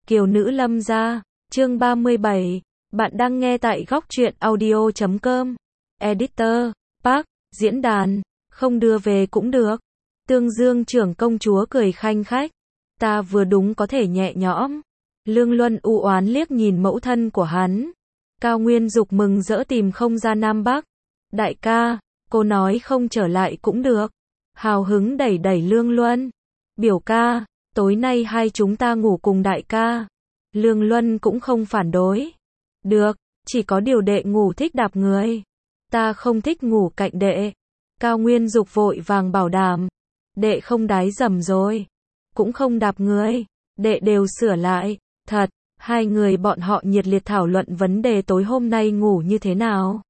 Kiều nữ lâm gia, chương 37, bạn đang nghe tại góc truyện audio.com, editor, Park, diễn đàn, không đưa về cũng được. Tương Dương trưởng công chúa cười khanh khách, ta vừa đúng có thể nhẹ nhõm. Lương Luân u oán liếc nhìn mẫu thân của hắn. Cao Nguyên Dục mừng rỡ tìm không ra Nam Bắc. Đại ca, cô nói không trở lại cũng được. Hào hứng đẩy đẩy Lương Luân. Biểu ca, tối nay hai chúng ta ngủ cùng đại ca. Lương Luân cũng không phản đối. Được, chỉ có điều đệ ngủ thích đạp người. Ta không thích ngủ cạnh đệ. Cao Nguyên Dục vội vàng bảo đảm. Đệ không đái dầm rồi. Cũng không đạp người. Đệ đều sửa lại. Thật, hai người bọn họ nhiệt liệt thảo luận vấn đề tối hôm nay ngủ như thế nào.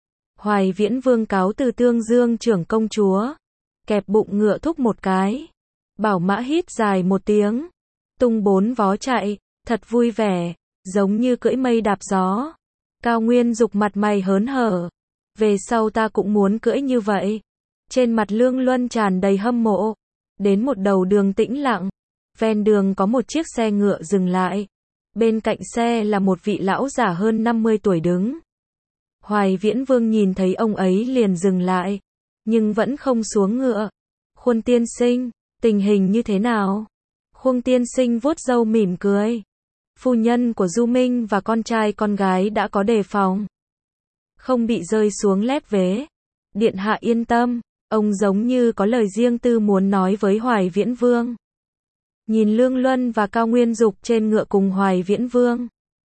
Hoài Viễn Vương cáo từ Tương Dương trưởng công chúa. Kẹp bụng ngựa thúc một cái. Bảo mã hít dài một tiếng. Tung bốn vó chạy, thật vui vẻ, giống như cưỡi mây đạp gió. Cao Nguyên Dục mặt mày hớn hở. Về sau ta cũng muốn cưỡi như vậy. Trên mặt Lương Luân tràn đầy hâm mộ. Đến một đầu đường tĩnh lặng. Ven đường có một chiếc xe ngựa dừng lại. Bên cạnh xe là một vị lão già hơn 50 tuổi đứng. Hoài Viễn Vương nhìn thấy ông ấy liền dừng lại. Nhưng vẫn không xuống ngựa. Khuôn tiên sinh, tình hình như thế nào? Khuôn tiên sinh vuốt râu mỉm cười. Phu nhân của Du Minh và con trai con gái đã có đề phòng. Không bị rơi xuống lép vế. Điện hạ yên tâm, ông giống như có lời riêng tư muốn nói với Hoài Viễn Vương. Nhìn Lương Luân và Cao Nguyên Dục trên ngựa cùng Hoài Viễn Vương.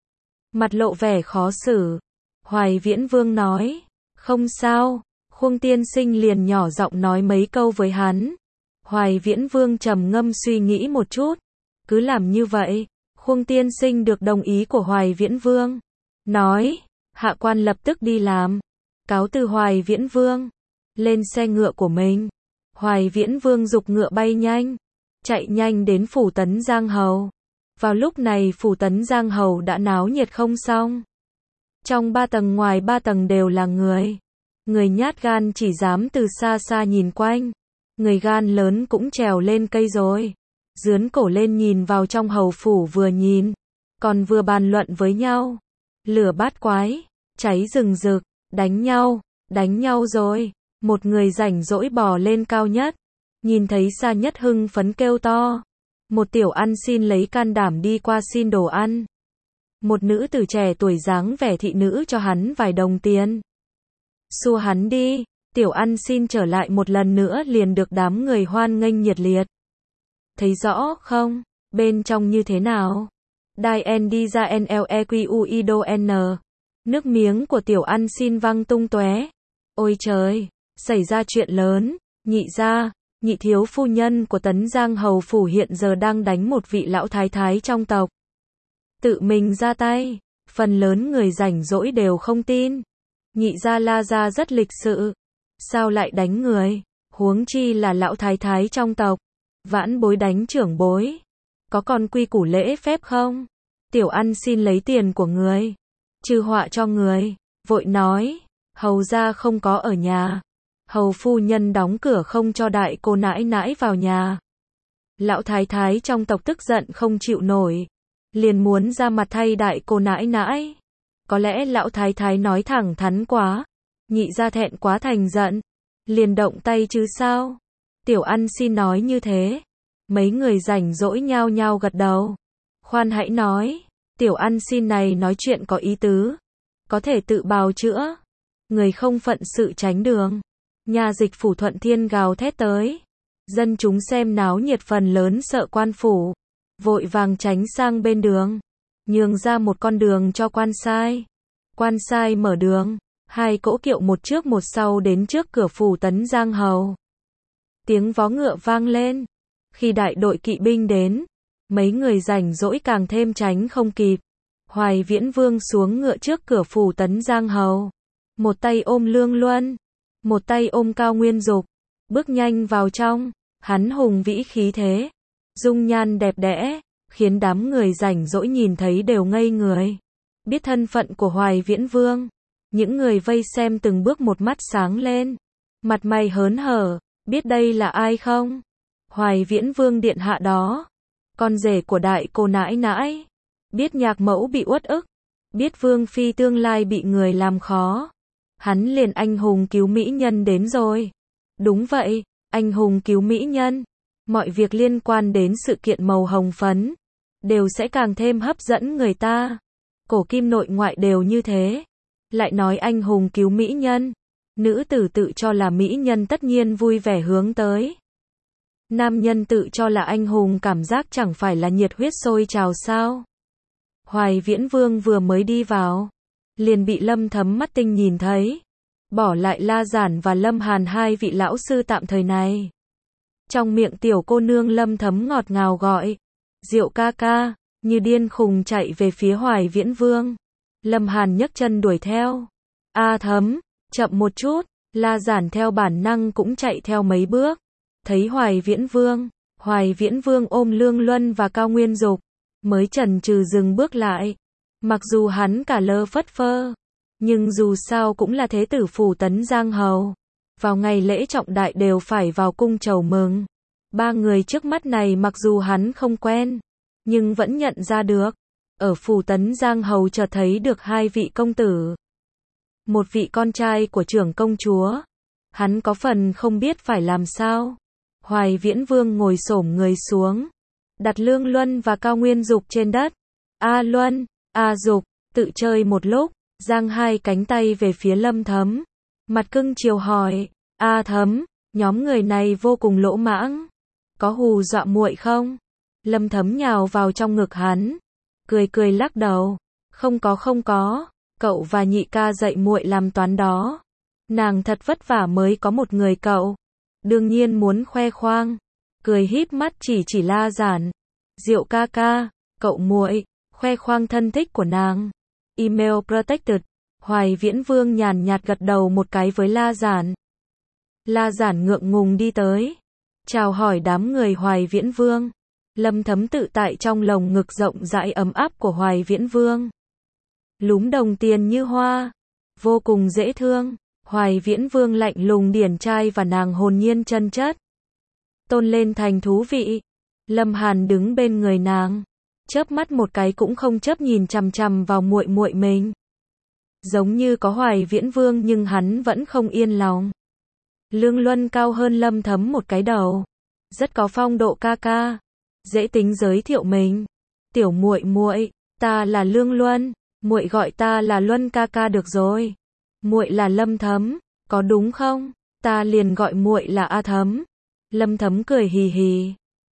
Mặt lộ vẻ khó xử. Hoài Viễn Vương nói, không sao. Khuông tiên sinh liền nhỏ giọng nói mấy câu với hắn. Hoài Viễn Vương trầm ngâm suy nghĩ một chút. Cứ làm như vậy. Khuông tiên sinh được đồng ý của Hoài Viễn Vương. Nói, hạ quan lập tức đi làm. Cáo từ Hoài Viễn Vương. Lên xe ngựa của mình. Hoài Viễn Vương giục ngựa bay nhanh. Chạy nhanh đến phủ Tấn Giang Hầu. Vào lúc này phủ Tấn Giang Hầu đã náo nhiệt không xong. Trong 3 tầng ngoài 3 tầng đều là người. Người nhát gan chỉ dám từ xa xa nhìn quanh. Người gan lớn cũng trèo lên cây rồi. Dướn cổ lên nhìn vào trong hầu phủ vừa nhìn. Còn vừa bàn luận với nhau. Lửa bát quái. Cháy rừng rực. Đánh nhau rồi. Một người rảnh rỗi bò lên cao nhất. Nhìn thấy xa nhất hưng phấn kêu to. Một tiểu ăn xin lấy can đảm đi qua xin đồ ăn. Một nữ tử trẻ tuổi dáng vẻ thị nữ cho hắn vài đồng tiền. Xua hắn đi, tiểu ăn xin trở lại một lần nữa liền được đám người hoan nghênh nhiệt liệt. Thấy rõ không? Bên trong như thế nào? Đai N đi ra NLEQUIDO N. Nước miếng của tiểu ăn xin văng tung tóe. Ôi trời, xảy ra chuyện lớn, nhị thiếu phu nhân của Tấn Giang Hầu phủ hiện giờ đang đánh một vị lão thái thái trong tộc. Tự mình ra tay, phần lớn người rảnh rỗi đều không tin. Nhị gia La gia rất lịch sự. Sao lại đánh người? Huống chi là lão thái thái trong tộc. Vãn bối đánh trưởng bối. Có còn quy củ lễ phép không? Tiểu ăn xin lấy tiền của người. Trừ họa cho người. Vội nói. Hầu gia không có ở nhà. Hầu phu nhân đóng cửa không cho đại cô nãi nãi vào nhà. Lão thái thái trong tộc tức giận không chịu nổi. Liền muốn ra mặt thay đại cô nãi nãi. Có lẽ lão thái thái nói thẳng thắn quá. Nhị gia thẹn quá thành giận. Liền động tay chứ sao. Tiểu ăn xin nói như thế. Mấy người rảnh rỗi nhao nhao gật đầu. Khoan hãy nói. Tiểu ăn xin này nói chuyện có ý tứ. Có thể tự bào chữa. Người không phận sự tránh đường. Nha dịch phủ Thuận Thiên gào thét tới. Dân chúng xem náo nhiệt phần lớn sợ quan phủ. Vội vàng tránh sang bên đường. Nhường ra một con đường cho quan sai. Quan sai mở đường. 2 cỗ kiệu một trước một sau đến trước cửa phủ Tấn Giang Hầu. Tiếng vó ngựa vang lên. Khi đại đội kỵ binh đến. Mấy người rảnh rỗi càng thêm tránh không kịp. Hoài Viễn Vương xuống ngựa trước cửa phủ Tấn Giang Hầu. Một tay ôm Lương Luân. Một tay ôm Cao Nguyên Dục. Bước nhanh vào trong. Hắn hùng vĩ khí thế. Dung nhan đẹp đẽ. Khiến đám người rảnh rỗi nhìn thấy đều ngây người. Biết thân phận của Hoài Viễn Vương. Những người vây xem từng bước một mắt sáng lên. Mặt mày hớn hở. Biết đây là ai không? Hoài Viễn Vương điện hạ đó. Con rể của đại cô nãi nãi. biết nhạc mẫu bị uất ức, biết vương phi tương lai bị người làm khó. Hắn liền anh hùng cứu mỹ nhân đến rồi. Đúng vậy, anh hùng cứu mỹ nhân. Mọi việc liên quan đến sự kiện màu hồng phấn đều sẽ càng thêm hấp dẫn người ta. Cổ kim nội ngoại đều như thế. Lại nói anh hùng cứu mỹ nhân, nữ tử tự cho là mỹ nhân tất nhiên vui vẻ hướng tới. Nam nhân tự cho là anh hùng cảm giác chẳng phải là nhiệt huyết sôi trào sao? Hoài Viễn Vương vừa mới đi vào, liền bị Lâm Thấm mắt tinh nhìn thấy, bỏ lại La Giản và Lâm Hàn hai vị lão sư tạm thời này. Trong miệng tiểu cô nương Lâm Thấm ngọt ngào gọi, Diệu ca ca, như điên khùng chạy về phía Hoài Viễn Vương. Lâm Hàn nhấc chân đuổi theo. A Thấm, chậm một chút. La Giản theo bản năng cũng chạy theo mấy bước. Thấy Hoài Viễn Vương ôm Lương Luân và Cao Nguyên Dục, mới chần chừ dừng bước lại. Mặc dù hắn cả lơ phất phơ, nhưng dù sao cũng là thế tử phủ Tấn Giang Hầu. Vào ngày lễ trọng đại đều phải vào cung chầu mừng. Ba người trước mắt này mặc dù hắn không quen, nhưng vẫn nhận ra được. Ở phủ Tấn Giang Hầu chợt thấy được hai vị công tử. Một vị con trai của trưởng công chúa. Hắn có phần không biết phải làm sao. Hoài Viễn Vương ngồi xổm người xuống, đặt Lương Luân và Cao Nguyên Dục trên đất. A Luân, A Dục, tự chơi một lúc, giang hai cánh tay về phía Lâm Thấm. Mặt cưng chiều hỏi, A Thấm, nhóm người này vô cùng lỗ mãng. Có hù dọa muội không? Lâm Thấm nhào vào trong ngực hắn, cười cười lắc đầu. Không có, cậu và nhị ca dạy muội làm toán đó. Nàng thật vất vả mới có một người cậu. Đương nhiên muốn khoe khoang. Cười híp mắt chỉ La Giản. Diệu ca ca, cậu muội, khoe khoang thân thích của nàng. Email protected. Hoài Viễn Vương nhàn nhạt gật đầu một cái với La Giản. La Giản ngượng ngùng đi tới, chào hỏi đám người Hoài Viễn Vương. Lâm Thấm tự tại trong lồng ngực rộng rãi ấm áp của Hoài Viễn Vương. Lúm đồng tiền như hoa, vô cùng dễ thương. Hoài Viễn Vương lạnh lùng điển trai và nàng hồn nhiên chân chất, tôn lên thành thú vị. Lâm Hàn đứng bên người nàng, chớp mắt một cái cũng không chớp nhìn chằm chằm vào muội muội mình. Giống như có Hoài Viễn Vương nhưng hắn vẫn không yên lòng. Lương Luân cao hơn Lâm Thấm một cái đầu, rất có phong độ ca ca, dễ tính giới thiệu mình. Tiểu muội muội, ta là Lương Luân, muội gọi ta là Luân ca ca được rồi. Muội là Lâm Thấm, có đúng không? Ta liền gọi muội là A Thấm. Lâm Thấm cười hì hì.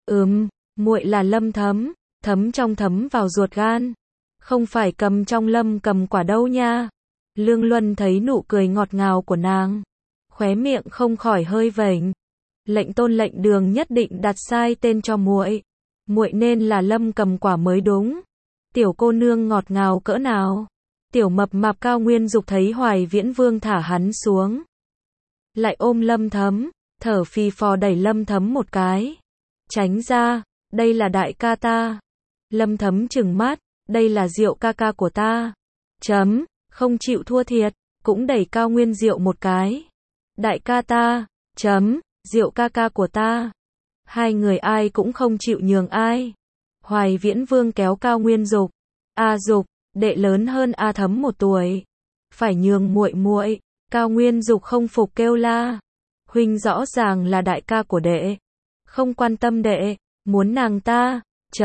Muội là Lâm Thấm, thấm trong thấm vào ruột gan. Không phải cầm trong Lâm cầm quả đâu nha. Lương Luân thấy nụ cười ngọt ngào của nàng, khóe miệng không khỏi hơi vểnh. Lệnh tôn lệnh đường nhất định đặt sai tên cho muội. Muội nên là Lâm cầm quả mới đúng. Tiểu cô nương ngọt ngào cỡ nào. Tiểu mập mạp Cao Nguyên Dục thấy Hoài Viễn Vương thả hắn xuống, lại ôm Lâm Thấm, thở phì phò đẩy Lâm Thấm một cái. Tránh ra, đây là đại ca ta. Lâm Thấm trừng mắt, đây là Diệu ca ca của ta. Không chịu thua thiệt, cũng đẩy Cao Nguyên Diệu một cái. Đại ca ta, Diệu ca ca của ta. Hai người ai cũng không chịu nhường ai. Hoài Viễn Vương kéo Cao Nguyên Dục. A Dục, đệ lớn hơn A Thấm 1 tuổi, phải nhường muội muội. Cao Nguyên Dục không phục kêu la. Huynh rõ ràng là đại ca của đệ, không quan tâm đệ, muốn nàng ta.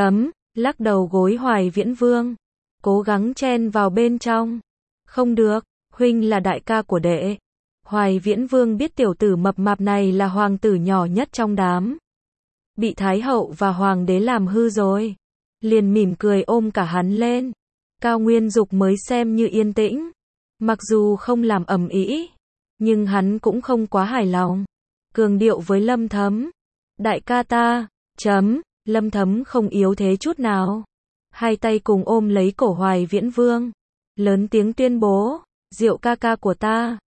Lắc đầu gối Hoài Viễn Vương, cố gắng chen vào bên trong. Không được, huynh là đại ca của đệ. Hoài Viễn Vương biết tiểu tử mập mạp này là hoàng tử nhỏ nhất trong đám, bị thái hậu và hoàng đế làm hư rồi, liền mỉm cười ôm cả hắn lên. Cao Nguyên Dục mới xem như yên tĩnh, mặc dù không làm ầm ĩ, nhưng hắn cũng không quá hài lòng. Cường điệu với Lâm Thấm, đại ca ta, Lâm Thấm không yếu thế chút nào, hai tay cùng ôm lấy cổ Hoài Viễn Vương, lớn tiếng tuyên bố, Diệu ca ca của ta.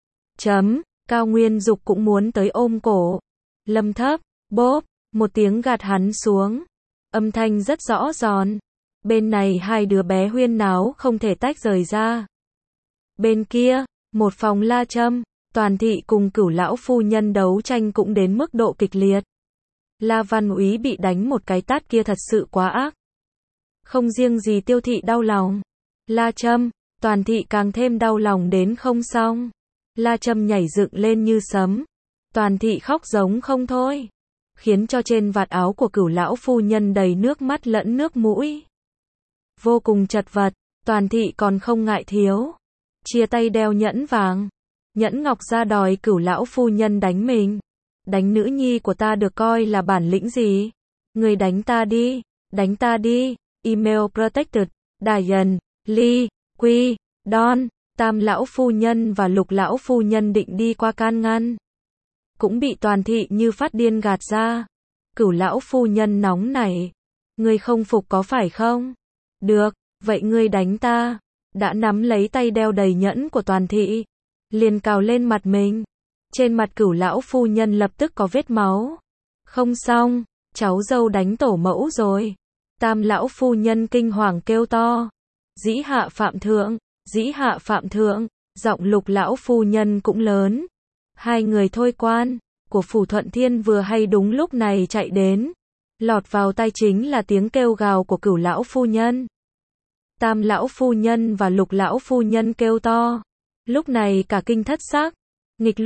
Cao Nguyên Dục cũng muốn tới ôm cổ. Lâm Thấp, bốp, một tiếng gạt hắn xuống, âm thanh rất rõ giòn. Bên này hai đứa bé huyên náo không thể tách rời ra. Bên kia, một phòng La Trâm, Toàn thị cùng Cửu lão phu nhân đấu tranh cũng đến mức độ kịch liệt. La Văn Úy bị đánh một cái tát kia thật sự quá ác. Không riêng gì Tiêu Thị đau lòng, La Trâm, Toàn Thị càng thêm đau lòng đến không xong. La Trâm nhảy dựng lên như sấm. Toàn Thị khóc giống không thôi, khiến cho trên vạt áo của Cửu lão phu nhân đầy nước mắt lẫn nước mũi. Vô cùng chật vật, Toàn Thị còn không ngại thiếu, chia tay đeo nhẫn vàng, nhẫn ngọc ra đòi Cửu lão phu nhân đánh mình. Đánh nữ nhi của ta được coi là bản lĩnh gì? Người đánh ta đi. Email protected, Diane, Lee, Quy, Don. Tam lão phu nhân và Lục lão phu nhân định đi qua can ngăn, cũng bị Toàn Thị như phát điên gạt ra. Cửu lão phu nhân nóng nảy, ngươi không phục có phải không? Được, vậy ngươi đánh ta. Đã nắm lấy tay đeo đầy nhẫn của Toàn Thị, liền cào lên mặt mình. Trên mặt Cửu lão phu nhân lập tức có vết máu. Không xong, cháu dâu đánh tổ mẫu rồi. Tam lão phu nhân kinh hoàng kêu to, dĩ hạ phạm thượng. Giọng Lục lão phu nhân cũng lớn. Hai người thôi quan của Phủ Thuận Thiên vừa hay đúng lúc này chạy đến, lọt vào tai chính là tiếng kêu gào của Cửu lão phu nhân. Tam lão phu nhân và Lục lão phu nhân kêu to, lúc này cả kinh thất xác. Nghịch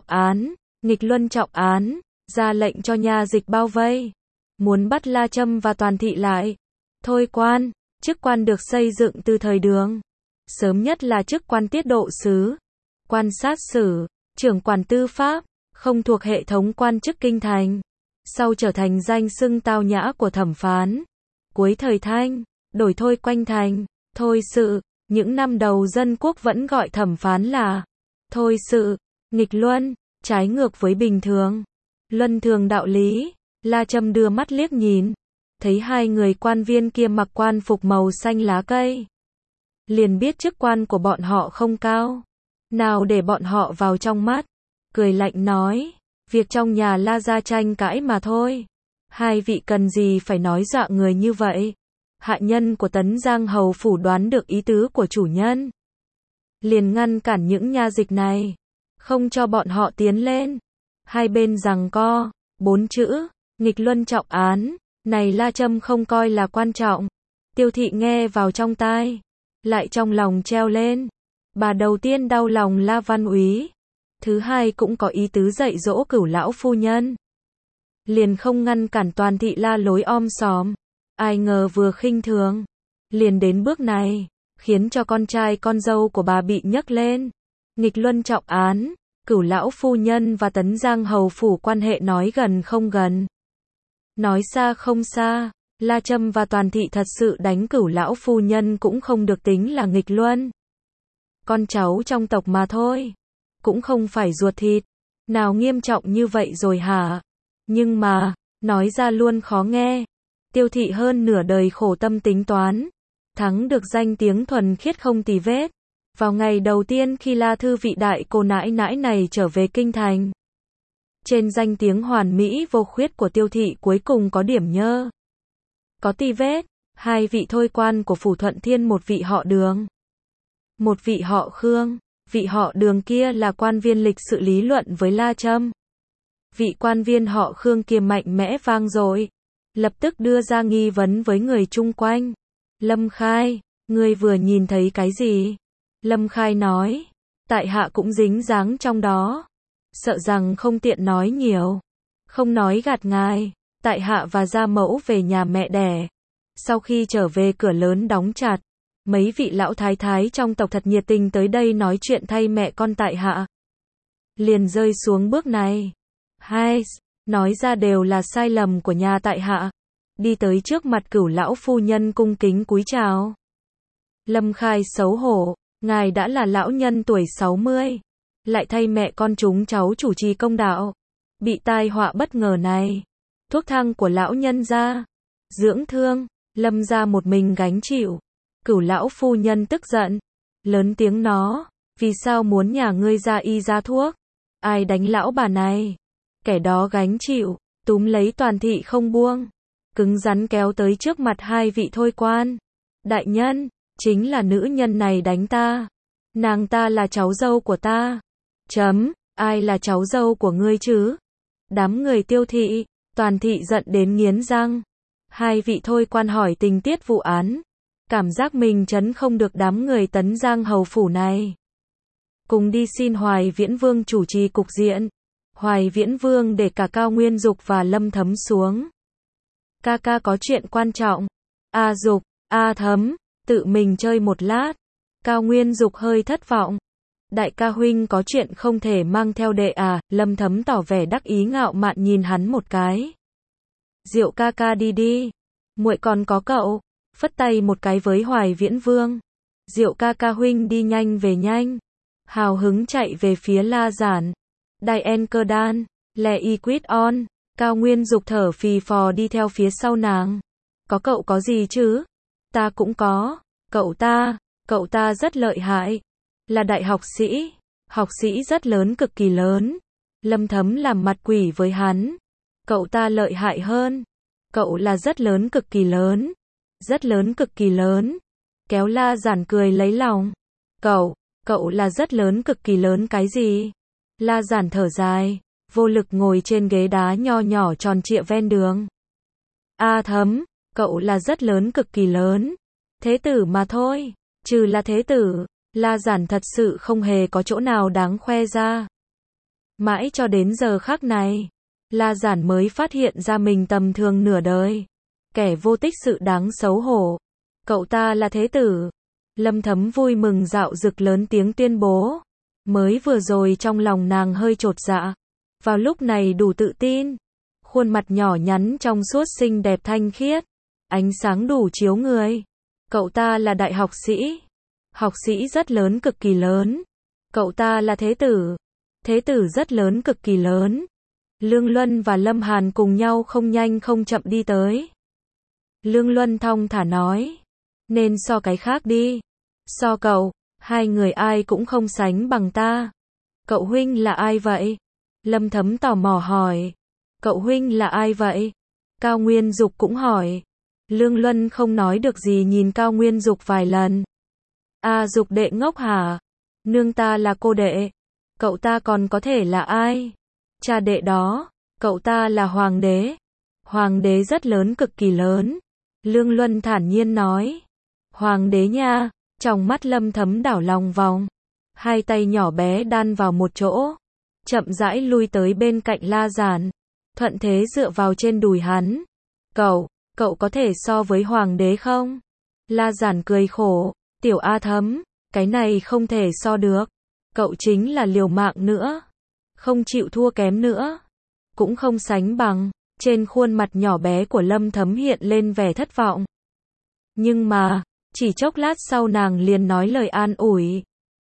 luân trọng án, ra lệnh cho nha dịch bao vây, muốn bắt La Trâm và Toàn Thị lại. Thôi quan, chức quan được xây dựng từ thời Đường, sớm nhất là chức quan tiết độ sứ, quan sát sử, trưởng quản tư pháp, không thuộc hệ thống quan chức kinh thành. Sau trở thành danh xưng tao nhã của thẩm phán. Cuối thời Thanh, đổi thôi quanh thành, thôi sự. Những năm đầu dân quốc vẫn gọi thẩm phán là thôi sự. Nghịch luân, trái ngược với bình thường, luân thường đạo lý. La Trâm đưa mắt liếc nhìn, thấy hai người quan viên kia mặc quan phục màu xanh lá cây, liền biết chức quan của bọn họ không cao, nào để bọn họ vào trong mắt. Cười lạnh nói, việc trong nhà La gia tranh cãi mà thôi, hai vị cần gì phải nói dọa người như vậy. Hạ nhân của Tấn Giang hầu phủ đoán được ý tứ của chủ nhân, liền ngăn cản những nha dịch này, không cho bọn họ tiến lên. Hai bên giằng co, 4 chữ, nghịch luân trọng án, này La Trâm không coi là quan trọng. Tiêu Thị nghe vào trong tai, lại trong lòng treo lên. Bà đầu tiên đau lòng La Văn Úy, thứ hai cũng có ý tứ dạy dỗ Cửu lão phu nhân, liền không ngăn cản Toàn Thị la lối om sòm. Ai ngờ vừa khinh thường, liền đến bước này, khiến cho con trai con dâu của bà bị nhấc lên. Nghịch luân trọng án, Cửu lão phu nhân và Tấn Giang hầu phủ quan hệ nói gần không gần, nói xa không xa. La Trâm và Toàn Thị thật sự đánh Cửu lão phu nhân cũng không được tính là nghịch luân. Con cháu trong tộc mà thôi, cũng không phải ruột thịt, nào nghiêm trọng như vậy rồi hả? Nhưng mà, nói ra luôn khó nghe. Tiêu Thị hơn nửa đời khổ tâm tính toán, thắng được danh tiếng thuần khiết không tì vết. Vào ngày đầu tiên khi La Thư vị đại cô nãi nãi này trở về kinh thành, trên danh tiếng hoàn mỹ vô khuyết của Tiêu Thị cuối cùng có điểm nhơ, có tì vết. Hai vị thôi quan của Phủ Thuận Thiên, một vị họ Đường, một vị họ Khương. Vị họ Đường kia là quan viên lịch sự lý luận với La Trâm. Vị quan viên họ Khương kia mạnh mẽ vang dội, lập tức đưa ra nghi vấn với người chung quanh. Lâm Khai, ngươi vừa nhìn thấy cái gì? Lâm Khai nói, tại hạ cũng dính dáng trong đó, sợ rằng không tiện nói nhiều, không nói gạt ngài. Tại hạ và gia mẫu về nhà mẹ đẻ, sau khi trở về cửa lớn đóng chặt, mấy vị lão thái thái trong tộc thật nhiệt tình tới đây nói chuyện thay mẹ con tại hạ. Liền rơi xuống bước này. Hai, nói ra đều là sai lầm của nhà tại hạ. Đi tới trước mặt Cửu lão phu nhân cung kính cúi chào. Lâm Khai xấu hổ, ngài đã là lão nhân tuổi 60, lại thay mẹ con chúng cháu chủ trì công đạo, bị tai họa bất ngờ này. Thuốc thang của lão nhân ra, dưỡng thương, Lâm gia một mình gánh chịu. Cửu lão phu nhân tức giận, lớn tiếng nó, vì sao muốn nhà ngươi ra y ra thuốc? Ai đánh lão bà này? Kẻ đó gánh chịu, túm lấy Toàn Thị không buông, cứng rắn kéo tới trước mặt hai vị thôi quan. Đại nhân, chính là nữ nhân này đánh ta. Nàng ta là cháu dâu của ta. Ai là cháu dâu của ngươi chứ? Đám người Tiêu Thị, Toàn Thị giận đến nghiến răng. Hai vị thôi quan hỏi tình tiết vụ án. Cảm giác mình trấn không được đám người Tấn Giang hầu phủ này. Cùng đi xin Hoài Viễn Vương chủ trì cục diện. Hoài Viễn Vương để cả Cao Nguyên Dục và Lâm Thấm xuống. Ca ca có chuyện quan trọng. A Dục, A Thấm, tự mình chơi một lát. Cao Nguyên Dục hơi thất vọng. Đại ca huynh có chuyện không thể mang theo đệ à? Lâm Thấm tỏ vẻ đắc ý ngạo mạn nhìn hắn một cái. Diệu ca ca đi đi. Muội còn có cậu. Phất tay một cái với Hoài Viễn Vương. Diệu ca ca huynh đi nhanh về nhanh. Hào hứng chạy về phía La Giản. Diane Cơ Đan, Le Equid On. Cao Nguyên Dục thở phì phò đi theo phía sau nàng. Có cậu có gì chứ? Ta cũng có. Cậu ta rất lợi hại. Là đại học sĩ rất lớn, cực kỳ lớn. Lâm Thấm làm mặt quỷ với hắn. Cậu ta lợi hại hơn. Cậu là rất lớn cực kỳ lớn. Rất lớn cực kỳ lớn. Kéo La Giản cười lấy lòng. Cậu là rất lớn cực kỳ lớn cái gì? La Giản thở dài, vô lực ngồi trên ghế đá nho nhỏ tròn trịa ven đường. A Thấm, cậu là rất lớn cực kỳ lớn. Thế tử mà thôi, trừ là thế tử, La Giản thật sự không hề có chỗ nào đáng khoe ra. Mãi cho đến giờ khắc này, La Giản mới phát hiện ra mình tầm thường nửa đời. Kẻ vô tích sự đáng xấu hổ. Cậu ta là thế tử. Lâm Thấm vui mừng dạo dực lớn tiếng tuyên bố. Mới vừa rồi trong lòng nàng hơi chột dạ. Vào lúc này đủ tự tin. Khuôn mặt nhỏ nhắn trong suốt xinh đẹp thanh khiết. Ánh sáng đủ chiếu người. Cậu ta là đại học sĩ. Học sĩ rất lớn cực kỳ lớn. Cậu ta là thế tử. Thế tử rất lớn cực kỳ lớn. Lương Luân và Lâm Hàn cùng nhau không nhanh không chậm đi tới. Lương Luân thong thả nói. Nên so cái khác đi. So cậu, hai người ai cũng không sánh bằng ta. Cậu huynh là ai vậy? Lâm Thấm tò mò hỏi. Cậu huynh là ai vậy? Cao Nguyên Dục cũng hỏi. Lương Luân không nói được gì nhìn Cao Nguyên Dục vài lần. À Dục đệ ngốc hả? Nương ta là cô đệ. Cậu ta còn có thể là ai? Cha đệ đó. Cậu ta là hoàng đế. Hoàng đế rất lớn cực kỳ lớn. Lương Luân thản nhiên nói. Hoàng đế nha. Trong mắt Lâm Thấm đảo lòng vòng. Hai tay nhỏ bé đan vào một chỗ. Chậm rãi lui tới bên cạnh La Giản. Thuận thế dựa vào trên đùi hắn. Cậu có thể so với hoàng đế không? La Giản cười khổ. Tiểu A Thấm, cái này không thể so được. Cậu chính là liều mạng nữa. Không chịu thua kém nữa. Cũng không sánh bằng. Trên khuôn mặt nhỏ bé của Lâm Thấm hiện lên vẻ thất vọng. Nhưng mà, chỉ chốc lát sau nàng liền nói lời an ủi.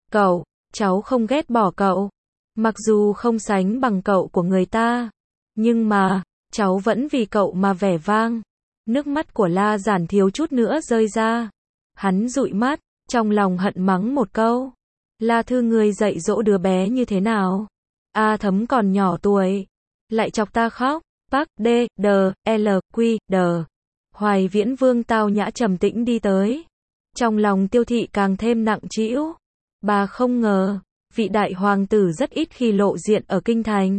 Cháu không ghét bỏ cậu. Mặc dù không sánh bằng cậu của người ta. Nhưng mà, cháu vẫn vì cậu mà vẻ vang. Nước mắt của La Giản thiếu chút nữa rơi ra. Hắn dụi mắt, trong lòng hận mắng một câu. La Thư người dạy dỗ đứa bé như thế nào? A Thấm còn nhỏ tuổi. Lại chọc ta khóc. Park D, D, L, Q, D. Hoài Viễn Vương tao nhã trầm tĩnh đi tới. Trong lòng Tiêu Thị càng thêm nặng trĩu. Bà không ngờ, vị đại hoàng tử rất ít khi lộ diện ở kinh thành.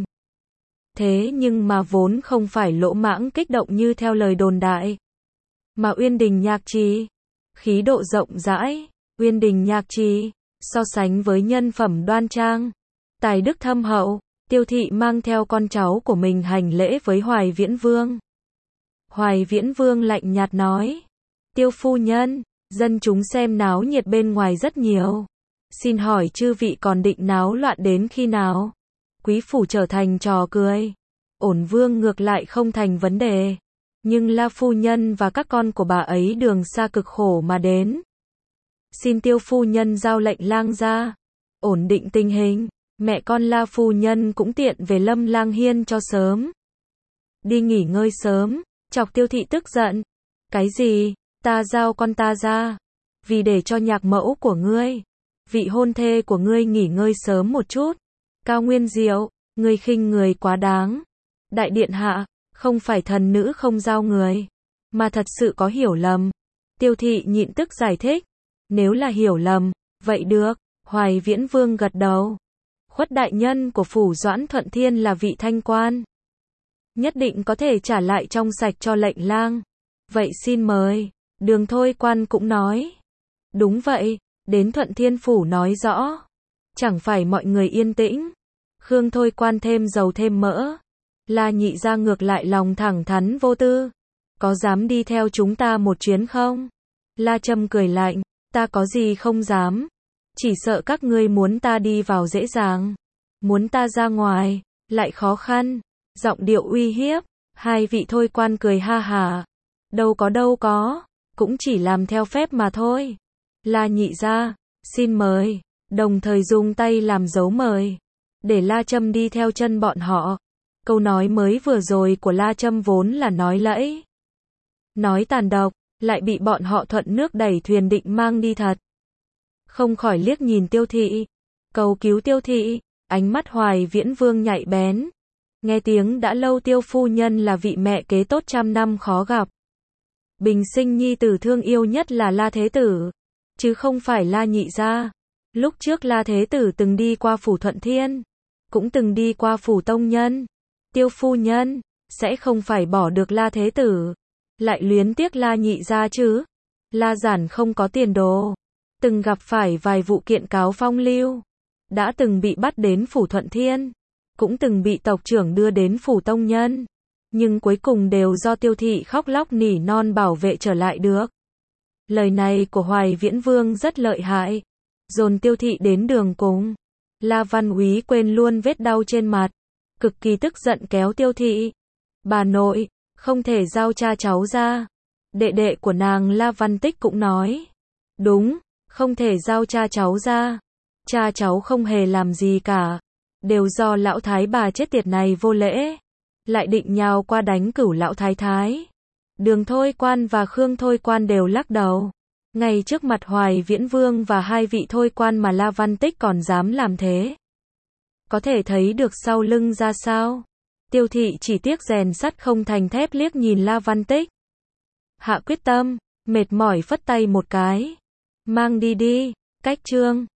Thế nhưng mà vốn không phải lỗ mãng kích động như theo lời đồn đại. Mà Uyên Đình Nhạc Trì, khí độ rộng rãi, Uyên Đình Nhạc Trì, so sánh với nhân phẩm đoan trang, tài đức thâm hậu, Tiêu Thị mang theo con cháu của mình hành lễ với Hoài Viễn Vương. Hoài Viễn Vương lạnh nhạt nói, Tiêu phu nhân, dân chúng xem náo nhiệt bên ngoài rất nhiều. Xin hỏi chư vị còn định náo loạn đến khi nào? Quý phủ trở thành trò cười. Ổn Vương ngược lại không thành vấn đề. Nhưng La phu nhân và các con của bà ấy đường xa cực khổ mà đến. Xin Tiêu phu nhân giao lệnh lang ra. Ổn định tình hình. Mẹ con La phu nhân cũng tiện về Lâm Lang Hiên cho sớm. Đi nghỉ ngơi sớm. Chọc Tiêu Thị tức giận. Cái gì? Ta giao con ta ra. Vì để cho nhạc mẫu của ngươi, vị hôn thê của ngươi nghỉ ngơi sớm một chút. Cao Nguyên Diệu, ngươi khinh người quá đáng. Đại điện hạ, không phải thần nữ không giao người, mà thật sự có hiểu lầm. Tiêu Thị nhịn tức giải thích. Nếu là hiểu lầm, vậy được. Hoài Viễn Vương gật đầu. Khuất đại nhân của phủ Doãn Thuận Thiên là vị thanh quan. Nhất định có thể trả lại trong sạch cho lệnh lang. Vậy xin mời. Đường Thôi Quan cũng nói. Đúng vậy, đến Thuận Thiên Phủ nói rõ. Chẳng phải mọi người yên tĩnh. Khương Thôi Quan thêm dầu thêm mỡ. La Nhị Gia ngược lại lòng thẳng thắn vô tư. Có dám đi theo chúng ta một chuyến không? La Trâm cười lạnh, ta có gì không dám. Chỉ sợ các ngươi muốn ta đi vào dễ dàng. Muốn ta ra ngoài, lại khó khăn. Giọng điệu uy hiếp. Hai vị Thôi Quan cười ha hả. Đâu có. Cũng chỉ làm theo phép mà thôi. La Nhị Gia, xin mời. Đồng thời dùng tay làm dấu mời. Để La Trâm đi theo chân bọn họ. Câu nói mới vừa rồi của La Trâm vốn là nói lẫy. Nói tàn độc, lại bị bọn họ thuận nước đẩy thuyền định mang đi thật. Không khỏi liếc nhìn Tiêu Thị. Cầu cứu Tiêu Thị, ánh mắt Hoài Viễn Vương nhạy bén. Nghe tiếng đã lâu Tiêu phu nhân là vị mẹ kế tốt trăm năm khó gặp. Bình sinh nhi tử thương yêu nhất là La Thế Tử, chứ không phải La Nhị Gia. Lúc trước La Thế Tử từng đi qua phủ Thuận Thiên, cũng từng đi qua phủ Tông Nhân. Tiêu phu nhân, sẽ không phải bỏ được La Thế Tử, lại luyến tiếc La Nhị Gia chứ. La Giản không có tiền đồ, từng gặp phải vài vụ kiện cáo phong lưu, đã từng bị bắt đến phủ Thuận Thiên, cũng từng bị tộc trưởng đưa đến phủ Tông Nhân, nhưng cuối cùng đều do Tiêu Thị khóc lóc nỉ non bảo vệ trở lại được. Lời này của Hoài Viễn Vương rất lợi hại, dồn Tiêu Thị đến đường cùng. La Văn Úy quên luôn vết đau trên mặt, cực kỳ tức giận kéo Tiêu Thị. Bà nội, không thể giao cha cháu ra. Đệ đệ của nàng La Văn Tích cũng nói. Đúng, không thể giao cha cháu ra. Cha cháu không hề làm gì cả. Đều do lão thái bà chết tiệt này vô lễ. Lại định nhào qua đánh cửu lão thái thái. Đường Thôi Quan và Khương Thôi Quan đều lắc đầu. Ngay trước mặt Hoài Viễn Vương và hai vị Thôi Quan mà La Văn Tích còn dám làm thế. Có thể thấy được sau lưng ra sao. Tiêu Thị chỉ tiếc rèn sắt không thành thép liếc nhìn La Văn Tích. Hạ quyết tâm, mệt mỏi phất tay một cái. Mang đi đi, cách chương.